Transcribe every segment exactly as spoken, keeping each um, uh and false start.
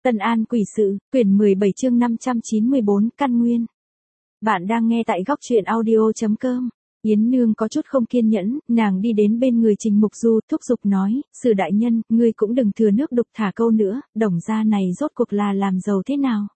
Tân An Quỷ Sự, quyển mười bảy chương năm trăm chín mươi bốn, Căn Nguyên. Bạn đang nghe tại góc truyện audio.com. Yến Nương có chút không kiên nhẫn, nàng đi đến bên người Trình Mục Du, thúc giục nói, Sử đại nhân, ngươi cũng đừng thừa nước đục thả câu nữa, Đồng gia này rốt cuộc là làm giàu thế nào?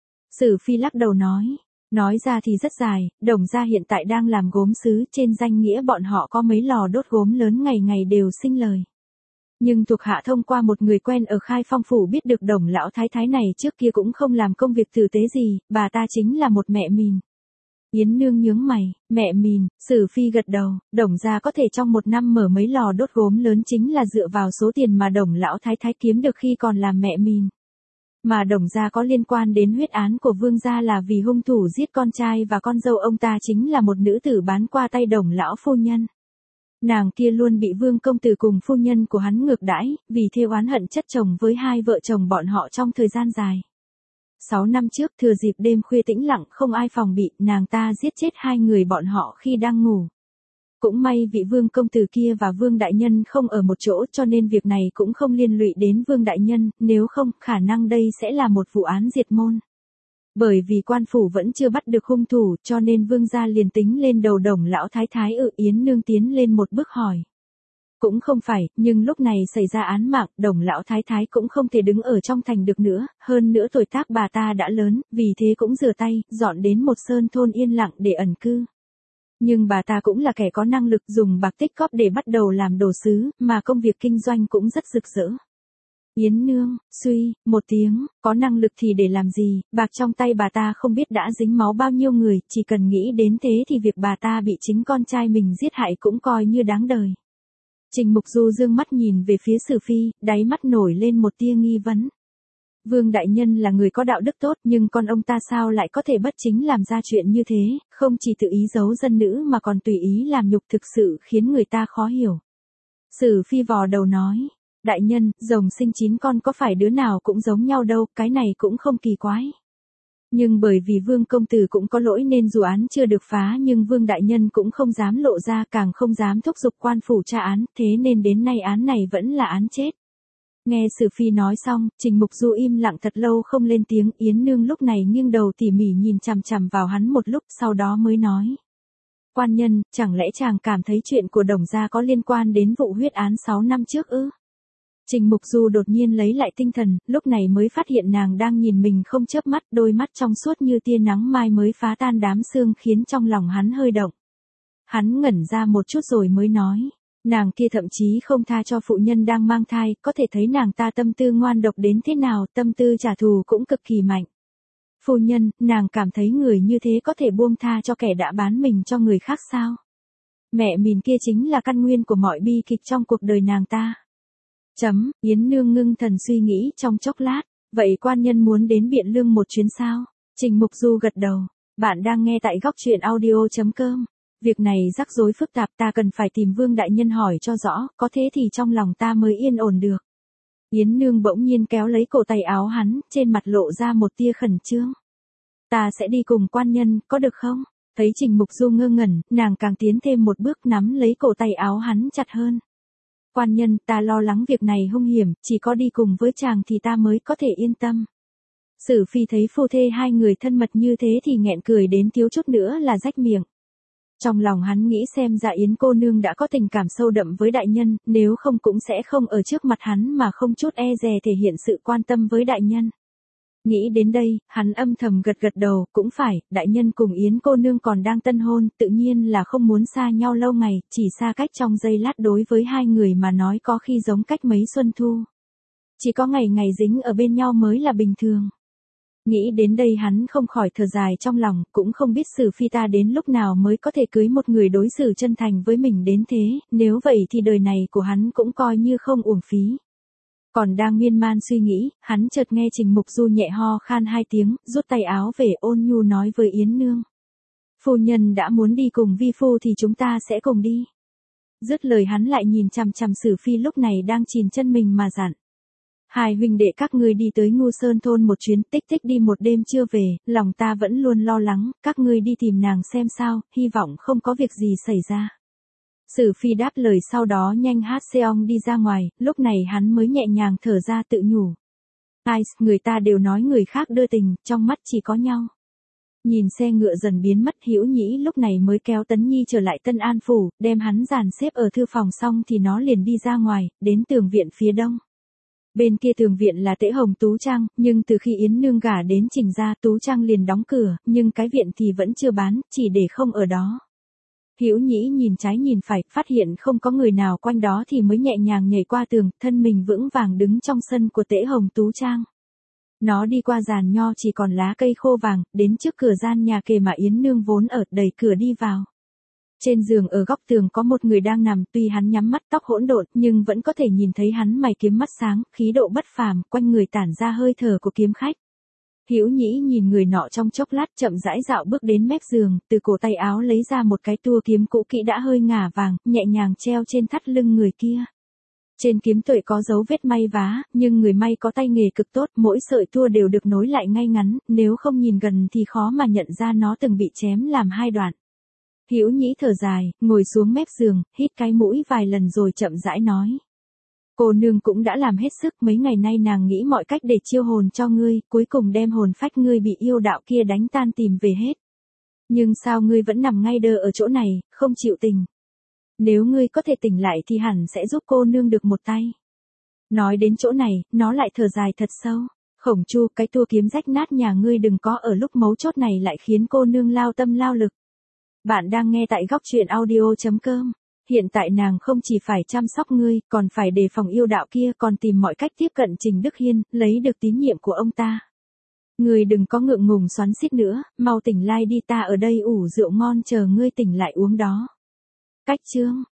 Sử Phi lắc đầu nói, nói ra thì rất dài, Đồng gia hiện tại đang làm gốm sứ, trên danh nghĩa bọn họ có mấy lò đốt gốm lớn ngày ngày đều sinh lời. Nhưng thuộc hạ thông qua một người quen ở Khai Phong phủ biết được Đồng lão thái thái này trước kia cũng không làm công việc tử tế gì, bà ta chính là một mẹ mìn. Yến Nương nhướng mày, mẹ mìn, Sử Phi gật đầu, Đồng gia có thể trong một năm mở mấy lò đốt gốm lớn chính là dựa vào số tiền mà Đồng lão thái thái kiếm được khi còn làm mẹ mìn. Mà Đồng gia có liên quan đến huyết án của Vương gia là vì hung thủ giết con trai và con dâu ông ta chính là một nữ tử bán qua tay Đồng lão phu nhân. Nàng kia luôn bị Vương công tử cùng phu nhân của hắn ngược đãi, vì thêu oán hận chất chồng với hai vợ chồng bọn họ trong thời gian dài. Sáu năm trước thừa dịp đêm khuya tĩnh lặng không ai phòng bị, nàng ta giết chết hai người bọn họ khi đang ngủ. Cũng may vị Vương công tử kia và Vương đại nhân không ở một chỗ cho nên việc này cũng không liên lụy đến Vương đại nhân, nếu không khả năng đây sẽ là một vụ án diệt môn. Bởi vì quan phủ vẫn chưa bắt được hung thủ cho nên Vương gia liền tính lên đầu Đồng lão thái thái. Ự Yến Nương tiến lên một bước hỏi. Cũng không phải, nhưng lúc này xảy ra án mạng, Đồng lão thái thái cũng không thể đứng ở trong thành được nữa, hơn nữa tuổi tác bà ta đã lớn, vì thế cũng rửa tay, dọn đến một sơn thôn yên lặng để ẩn cư. Nhưng bà ta cũng là kẻ có năng lực dùng bạc tích cóp để bắt đầu làm đồ sứ, mà công việc kinh doanh cũng rất rực rỡ. Yến Nương, suy, một tiếng, có năng lực thì để làm gì, bạc trong tay bà ta không biết đã dính máu bao nhiêu người, chỉ cần nghĩ đến thế thì việc bà ta bị chính con trai mình giết hại cũng coi như đáng đời. Trình Mục Du dương mắt nhìn về phía Sử Phi, đáy mắt nổi lên một tia nghi vấn. Vương đại nhân là người có đạo đức tốt nhưng con ông ta sao lại có thể bất chính làm ra chuyện như thế, không chỉ tự ý giấu dân nữ mà còn tùy ý làm nhục thực sự khiến người ta khó hiểu. Sử Phi vò đầu nói. Đại nhân, rồng sinh chín con có phải đứa nào cũng giống nhau đâu, cái này cũng không kỳ quái. Nhưng bởi vì Vương công tử cũng có lỗi nên dù án chưa được phá nhưng Vương đại nhân cũng không dám lộ ra càng không dám thúc giục quan phủ tra án, thế nên đến nay án này vẫn là án chết. Nghe Sử Phi nói xong, Trình Mục Du im lặng thật lâu không lên tiếng. Yến Nương lúc này nghiêng đầu tỉ mỉ nhìn chằm chằm vào hắn một lúc sau đó mới nói. Quan nhân, chẳng lẽ chàng cảm thấy chuyện của Đồng gia có liên quan đến vụ huyết án sáu năm trước ư? Trình Mục Du đột nhiên lấy lại tinh thần, lúc này mới phát hiện nàng đang nhìn mình không chớp mắt, đôi mắt trong suốt như tia nắng mai mới phá tan đám sương khiến trong lòng hắn hơi động. Hắn ngẩn ra một chút rồi mới nói, nàng kia thậm chí không tha cho phụ nhân đang mang thai, có thể thấy nàng ta tâm tư ngoan độc đến thế nào, tâm tư trả thù cũng cực kỳ mạnh. Phu nhân, nàng cảm thấy người như thế có thể buông tha cho kẻ đã bán mình cho người khác sao? Mẹ mình kia chính là căn nguyên của mọi bi kịch trong cuộc đời nàng ta. Chấm, Yến Nương ngưng thần suy nghĩ trong chốc lát, vậy quan nhân muốn đến Biện Lương một chuyến sao? Trình Mục Du gật đầu, bạn đang nghe tại góc truyện audio.com. Việc này rắc rối phức tạp ta cần phải tìm Vương đại nhân hỏi cho rõ, có thế thì trong lòng ta mới yên ổn được. Yến Nương bỗng nhiên kéo lấy cổ tay áo hắn, trên mặt lộ ra một tia khẩn trương. Ta sẽ đi cùng quan nhân, có được không? Thấy Trình Mục Du ngơ ngẩn, nàng càng tiến thêm một bước nắm lấy cổ tay áo hắn chặt hơn. Quan nhân, ta lo lắng việc này hung hiểm, chỉ có đi cùng với chàng thì ta mới có thể yên tâm. Sử Phi thấy phu thê hai người thân mật như thế thì nghẹn cười đến thiếu chút nữa là rách miệng. Trong lòng hắn nghĩ xem ra Yến cô nương đã có tình cảm sâu đậm với đại nhân, nếu không cũng sẽ không ở trước mặt hắn mà không chút e dè thể hiện sự quan tâm với đại nhân. Nghĩ đến đây, hắn âm thầm gật gật đầu, cũng phải, đại nhân cùng Yến cô nương còn đang tân hôn, tự nhiên là không muốn xa nhau lâu ngày, chỉ xa cách trong giây lát đối với hai người mà nói có khi giống cách mấy xuân thu. Chỉ có ngày ngày dính ở bên nhau mới là bình thường. Nghĩ đến đây hắn không khỏi thở dài trong lòng, cũng không biết Sử Phi ta đến lúc nào mới có thể cưới một người đối xử chân thành với mình đến thế, nếu vậy thì đời này của hắn cũng coi như không uổng phí. Còn đang miên man suy nghĩ, hắn chợt nghe Trình Mục Du nhẹ ho khan hai tiếng, rút tay áo về ôn nhu nói với Yến Nương. Phu nhân đã muốn đi cùng vi phu thì chúng ta sẽ cùng đi. Dứt lời hắn lại nhìn chằm chằm Sử Phi lúc này đang chìm chân mình mà dặn. Hai huynh đệ các ngươi đi tới Ngu Sơn thôn một chuyến, tích tích đi một đêm chưa về, lòng ta vẫn luôn lo lắng, các ngươi đi tìm nàng xem sao, hy vọng không có việc gì xảy ra. Sử Phi đáp lời sau đó nhanh hát xeong đi ra ngoài, lúc này hắn mới nhẹ nhàng thở ra tự nhủ. Ai, người ta đều nói người khác đưa tình, trong mắt chỉ có nhau. Nhìn xe ngựa dần biến mất, Hữu Nhĩ lúc này mới kéo Tấn Nhi trở lại Tân An phủ, đem hắn dàn xếp ở thư phòng xong thì nó liền đi ra ngoài, đến tường viện phía đông. Bên kia tường viện là Tễ Hồng Tú Trang, nhưng từ khi Yến Nương gả đến Trình gia, Tú Trang liền đóng cửa, nhưng cái viện thì vẫn chưa bán, chỉ để không ở đó. Hữu Nhĩ nhìn trái nhìn phải, phát hiện không có người nào quanh đó thì mới nhẹ nhàng nhảy qua tường, thân mình vững vàng đứng trong sân của Tễ Hồng Tú Trang. Nó đi qua giàn nho chỉ còn lá cây khô vàng, đến trước cửa gian nhà kề mà Yến Nương vốn ở, đẩy cửa đi vào. Trên giường ở góc tường có một người đang nằm, tuy hắn nhắm mắt tóc hỗn độn, nhưng vẫn có thể nhìn thấy hắn mày kiếm mắt sáng, khí độ bất phàm, quanh người tản ra hơi thở của kiếm khách. Hữu Nhĩ nhìn người nọ trong chốc lát, chậm rãi dạo bước đến mép giường, từ cổ tay áo lấy ra một cái tua kiếm cũ kỹ đã hơi ngả vàng, nhẹ nhàng treo trên thắt lưng người kia. Trên kiếm tuệ có dấu vết may vá, nhưng người may có tay nghề cực tốt, mỗi sợi tua đều được nối lại ngay ngắn, nếu không nhìn gần thì khó mà nhận ra nó từng bị chém làm hai đoạn. Hữu Nhĩ thở dài, ngồi xuống mép giường, hít cái mũi vài lần rồi chậm rãi nói. Cô nương cũng đã làm hết sức, mấy ngày nay nàng nghĩ mọi cách để chiêu hồn cho ngươi, cuối cùng đem hồn phách ngươi bị yêu đạo kia đánh tan tìm về hết. Nhưng sao ngươi vẫn nằm ngay đơ ở chỗ này, không chịu tỉnh? Nếu ngươi có thể tỉnh lại thì hẳn sẽ giúp cô nương được một tay. Nói đến chỗ này, nó lại thở dài thật sâu. Khổng Chu, cái tua kiếm rách nát nhà ngươi đừng có ở lúc mấu chốt này lại khiến cô nương lao tâm lao lực. Bạn đang nghe tại góc truyện audio chấm com. Hiện tại nàng không chỉ phải chăm sóc ngươi, còn phải đề phòng yêu đạo kia, còn tìm mọi cách tiếp cận Trình Đức Hiên, lấy được tín nhiệm của ông ta. Ngươi đừng có ngượng ngùng xoắn xít nữa, mau tỉnh lại đi, ta ở đây ủ rượu ngon chờ ngươi tỉnh lại uống đó. Cách chương